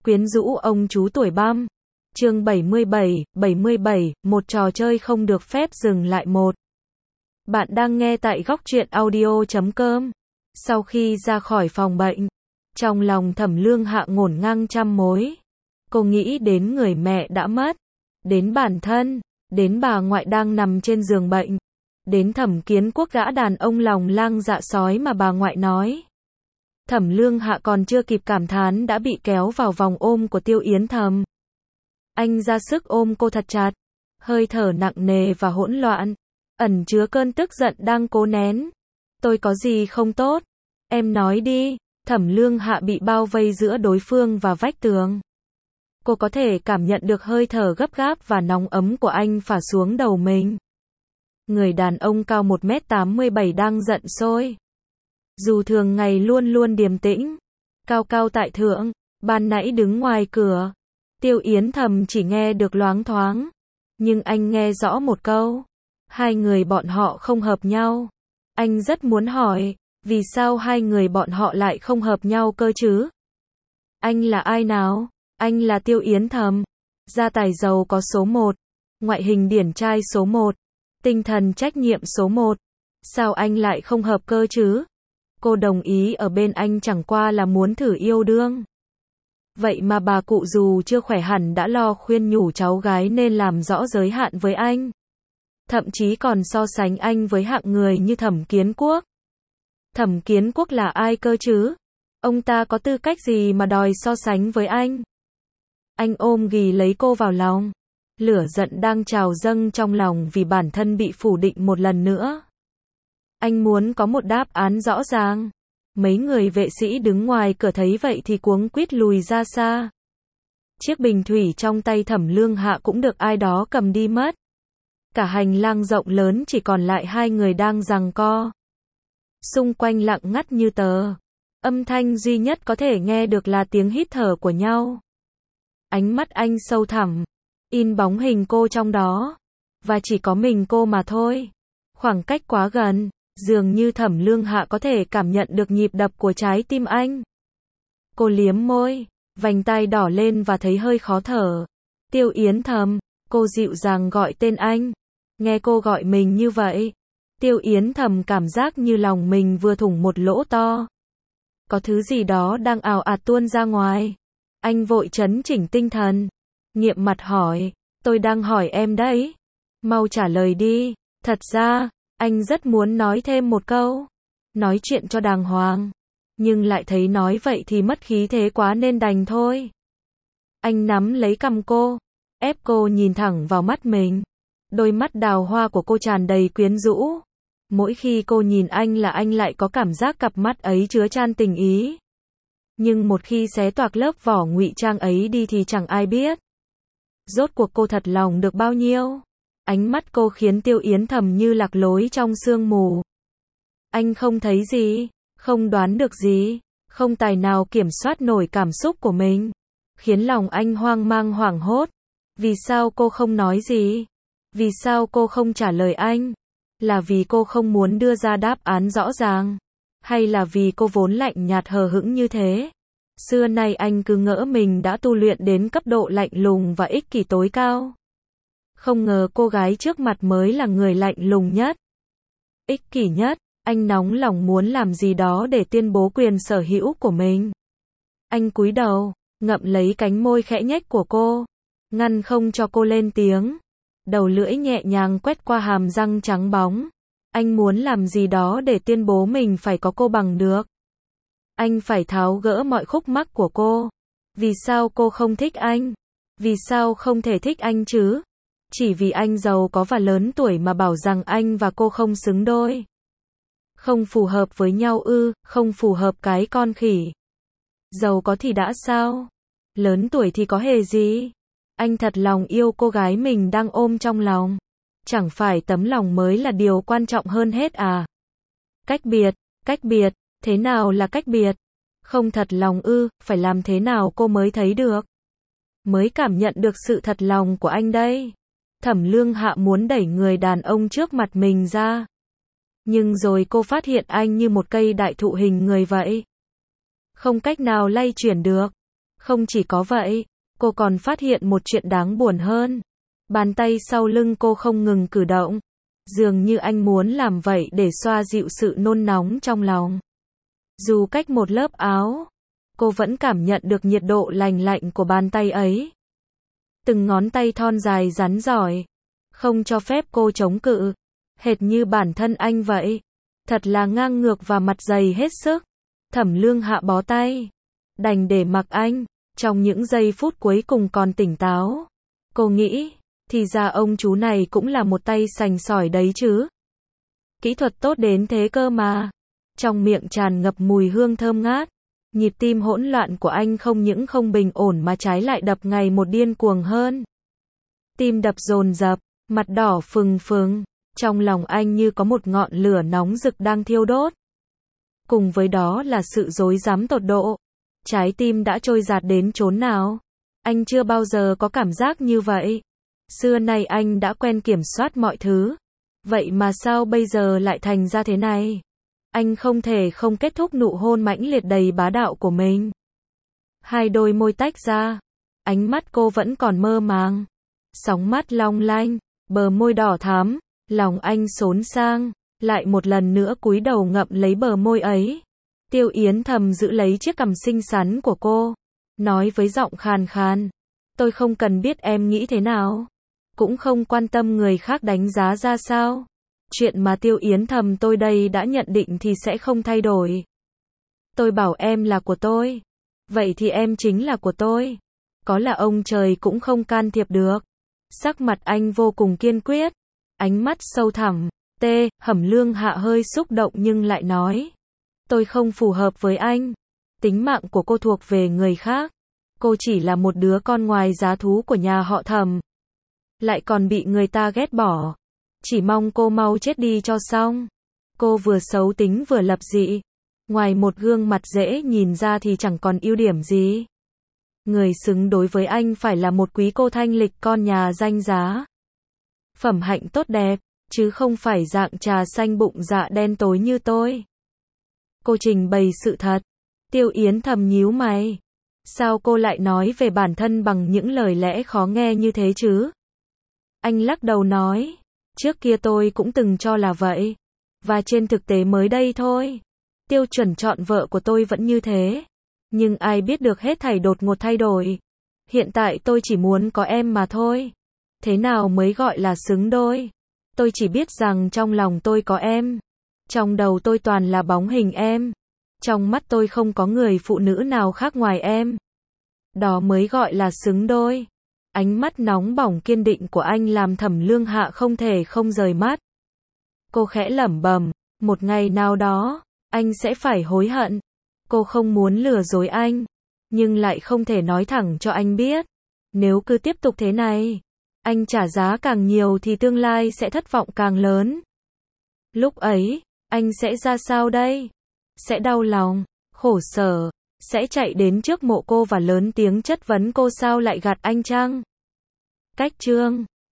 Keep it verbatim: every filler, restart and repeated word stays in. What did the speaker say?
Quyến rũ ông chú tuổi băm. Chương bảy mươi bảy, bảy mươi bảy, một trò chơi không được phép dừng lại một. Bạn đang nghe tại góc truyện audio chấm com. Sau khi ra khỏi phòng bệnh, trong lòng Thẩm Lương Hạ ngổn ngang trăm mối. Cô nghĩ đến người mẹ đã mất, đến bản thân, đến bà ngoại đang nằm trên giường bệnh, đến Thẩm Kiến Quốc gã đàn ông lòng lang dạ sói mà bà ngoại nói. Thẩm Lương Hạ còn chưa kịp cảm thán đã bị kéo vào vòng ôm của Tiêu Yến Thầm. Anh ra sức ôm cô thật chặt, hơi thở nặng nề và hỗn loạn, ẩn chứa cơn tức giận đang cố nén. Tôi có gì không tốt? Em nói đi. Thẩm Lương Hạ bị bao vây giữa đối phương và vách tường. Cô có thể cảm nhận được hơi thở gấp gáp và nóng ấm của anh phả xuống đầu mình. Người đàn ông cao một mét tám mươi bảy đang giận sôi. Dù thường ngày luôn luôn điềm tĩnh, cao cao tại thượng, ban nãy đứng ngoài cửa, Tiêu Yến Thầm chỉ nghe được loáng thoáng, nhưng anh nghe rõ một câu. Hai người bọn họ không hợp nhau. Anh rất muốn hỏi, vì sao hai người bọn họ lại không hợp nhau cơ chứ? Anh là ai nào? Anh là Tiêu Yến Thầm, gia tài giàu có số một, ngoại hình điển trai số một, tinh thần trách nhiệm số một. Sao anh lại không hợp cơ chứ? Cô đồng ý ở bên anh chẳng qua là muốn thử yêu đương. Vậy mà bà cụ dù chưa khỏe hẳn đã lo khuyên nhủ cháu gái nên làm rõ giới hạn với anh. Thậm chí còn so sánh anh với hạng người như Thẩm Kiến Quốc. Thẩm Kiến Quốc là ai cơ chứ? Ông ta có tư cách gì mà đòi so sánh với anh? Anh ôm ghì lấy cô vào lòng. Lửa giận đang trào dâng trong lòng vì bản thân bị phủ định một lần nữa. Anh muốn có một đáp án rõ ràng. Mấy người vệ sĩ đứng ngoài cửa thấy vậy thì cuống quýt lùi ra xa. Chiếc bình thủy trong tay Thẩm Lương Hạ cũng được ai đó cầm đi mất. Cả hành lang rộng lớn chỉ còn lại hai người đang giằng co. Xung quanh lặng ngắt như tờ. Âm thanh duy nhất có thể nghe được là tiếng hít thở của nhau. Ánh mắt anh sâu thẳm, in bóng hình cô trong đó. Và chỉ có mình cô mà thôi. Khoảng cách quá gần, dường như Thẩm Lương Hạ có thể cảm nhận được nhịp đập của trái tim anh. Cô liếm môi, vành tai đỏ lên và thấy hơi khó thở. Tiêu Yến Thầm, cô dịu dàng gọi tên anh. Nghe cô gọi mình như vậy, Tiêu Yến Thầm cảm giác như lòng mình vừa thủng một lỗ to. Có thứ gì đó đang ào ạt tuôn ra ngoài. Anh vội trấn chỉnh tinh thần, nghiệm mặt hỏi, tôi đang hỏi em đấy. Mau trả lời đi. Thật ra, anh rất muốn nói thêm một câu, nói chuyện cho đàng hoàng, nhưng lại thấy nói vậy thì mất khí thế quá nên đành thôi. Anh nắm lấy cằm cô, ép cô nhìn thẳng vào mắt mình. Đôi mắt đào hoa của cô tràn đầy quyến rũ. Mỗi khi cô nhìn anh là anh lại có cảm giác cặp mắt ấy chứa chan tình ý. Nhưng một khi xé toạc lớp vỏ ngụy trang ấy đi thì chẳng ai biết rốt cuộc cô thật lòng được bao nhiêu. Ánh mắt cô khiến Tiêu Yến Thầm như lạc lối trong sương mù. Anh không thấy gì, không đoán được gì, không tài nào kiểm soát nổi cảm xúc của mình, khiến lòng anh hoang mang hoảng hốt. Vì sao cô không nói gì? Vì sao cô không trả lời anh? Là vì cô không muốn đưa ra đáp án rõ ràng? Hay là vì cô vốn lạnh nhạt hờ hững như thế? Xưa nay anh cứ ngỡ mình đã tu luyện đến cấp độ lạnh lùng và ích kỷ tối cao. Không ngờ cô gái trước mặt mới là người lạnh lùng nhất, ích kỷ nhất. Anh nóng lòng muốn làm gì đó để tuyên bố quyền sở hữu của mình. Anh cúi đầu, ngậm lấy cánh môi khẽ nhếch của cô, ngăn không cho cô lên tiếng. Đầu lưỡi nhẹ nhàng quét qua hàm răng trắng bóng. Anh muốn làm gì đó để tuyên bố mình phải có cô bằng được. Anh phải tháo gỡ mọi khúc mắc của cô. Vì sao cô không thích anh? Vì sao không thể thích anh chứ? Chỉ vì anh giàu có và lớn tuổi mà bảo rằng anh và cô không xứng đôi. Không phù hợp với nhau ư? Không phù hợp cái con khỉ. Giàu có thì đã sao? Lớn tuổi thì có hề gì? Anh thật lòng yêu cô gái mình đang ôm trong lòng. Chẳng phải tấm lòng mới là điều quan trọng hơn hết à? Cách biệt, cách biệt, thế nào là cách biệt? Không thật lòng ư? Phải làm thế nào cô mới thấy được? Mới cảm nhận được sự thật lòng của anh đây. Thẩm Lương Hạ muốn đẩy người đàn ông trước mặt mình ra. Nhưng rồi cô phát hiện anh như một cây đại thụ hình người vậy. Không cách nào lay chuyển được. Không chỉ có vậy, cô còn phát hiện một chuyện đáng buồn hơn. Bàn tay sau lưng cô không ngừng cử động. Dường như anh muốn làm vậy để xoa dịu sự nôn nóng trong lòng. Dù cách một lớp áo, cô vẫn cảm nhận được nhiệt độ lành lạnh của bàn tay ấy. Từng ngón tay thon dài rắn giỏi, không cho phép cô chống cự, hệt như bản thân anh vậy. Thật là ngang ngược và mặt dày hết sức. Thẩm Lương Hạ bó tay, đành để mặc anh. Trong những giây phút cuối cùng còn tỉnh táo, cô nghĩ, thì ra ông chú này cũng là một tay sành sỏi đấy chứ. Kỹ thuật tốt đến thế cơ mà. Trong miệng tràn ngập mùi hương thơm ngát. Nhịp tim hỗn loạn của anh không những không bình ổn mà trái lại đập ngày một điên cuồng hơn. Tim đập dồn dập, mặt đỏ phừng phừng, trong lòng anh như có một ngọn lửa nóng rực đang thiêu đốt. Cùng với đó là sự rối rắm tột độ. Trái tim đã trôi dạt đến chốn nào? Anh chưa bao giờ có cảm giác như vậy. Xưa nay anh đã quen kiểm soát mọi thứ. Vậy mà sao bây giờ lại thành ra thế này? Anh không thể không kết thúc nụ hôn mãnh liệt đầy bá đạo của mình. Hai đôi môi tách ra. Ánh mắt cô vẫn còn mơ màng. Sóng mắt long lanh, bờ môi đỏ thắm. Lòng anh xốn sang, lại một lần nữa cúi đầu ngậm lấy bờ môi ấy. Tiêu Yến thầm giữ lấy chiếc cằm xinh xắn của cô, nói với giọng khàn khàn. Tôi không cần biết em nghĩ thế nào, cũng không quan tâm người khác đánh giá ra sao. Chuyện mà Tiêu Yến thầm tôi đây đã nhận định thì sẽ không thay đổi. Tôi bảo em là của tôi, vậy thì em chính là của tôi. Có là ông trời cũng không can thiệp được. Sắc mặt anh vô cùng kiên quyết, ánh mắt sâu thẳm. T, Thẩm Lương Hạ hơi xúc động nhưng lại nói. Tôi không phù hợp với anh. Tính mạng của cô thuộc về người khác. Cô chỉ là một đứa con ngoài giá thú của nhà họ Thẩm. Lại còn bị người ta ghét bỏ. Chỉ mong cô mau chết đi cho xong. Cô vừa xấu tính vừa lập dị. Ngoài một gương mặt dễ nhìn ra thì chẳng còn ưu điểm gì. Người xứng đối với anh phải là một quý cô thanh lịch con nhà danh giá. Phẩm hạnh tốt đẹp, chứ không phải dạng trà xanh bụng dạ đen tối như tôi. Cô trình bày sự thật. Tiêu Yến thầm nhíu mày. Sao cô lại nói về bản thân bằng những lời lẽ khó nghe như thế chứ? Anh lắc đầu nói. Trước kia tôi cũng từng cho là vậy. Và trên thực tế mới đây thôi. Tiêu chuẩn chọn vợ của tôi vẫn như thế. Nhưng ai biết được hết thảy đột ngột thay đổi. Hiện tại tôi chỉ muốn có em mà thôi. Thế nào mới gọi là xứng đôi? Tôi chỉ biết rằng trong lòng tôi có em. Trong đầu tôi toàn là bóng hình em. Trong mắt tôi không có người phụ nữ nào khác ngoài em. Đó mới gọi là xứng đôi. Ánh mắt nóng bỏng kiên định của anh làm Thẩm Lương Hạ không thể không rời mắt. Cô khẽ lẩm bẩm, một ngày nào đó, anh sẽ phải hối hận. Cô không muốn lừa dối anh, nhưng lại không thể nói thẳng cho anh biết. Nếu cứ tiếp tục thế này, anh trả giá càng nhiều thì tương lai sẽ thất vọng càng lớn. Lúc ấy, anh sẽ ra sao đây? Sẽ đau lòng, khổ sở, sẽ chạy đến trước mộ cô và lớn tiếng chất vấn cô sao lại gạt anh chăng? Cách chương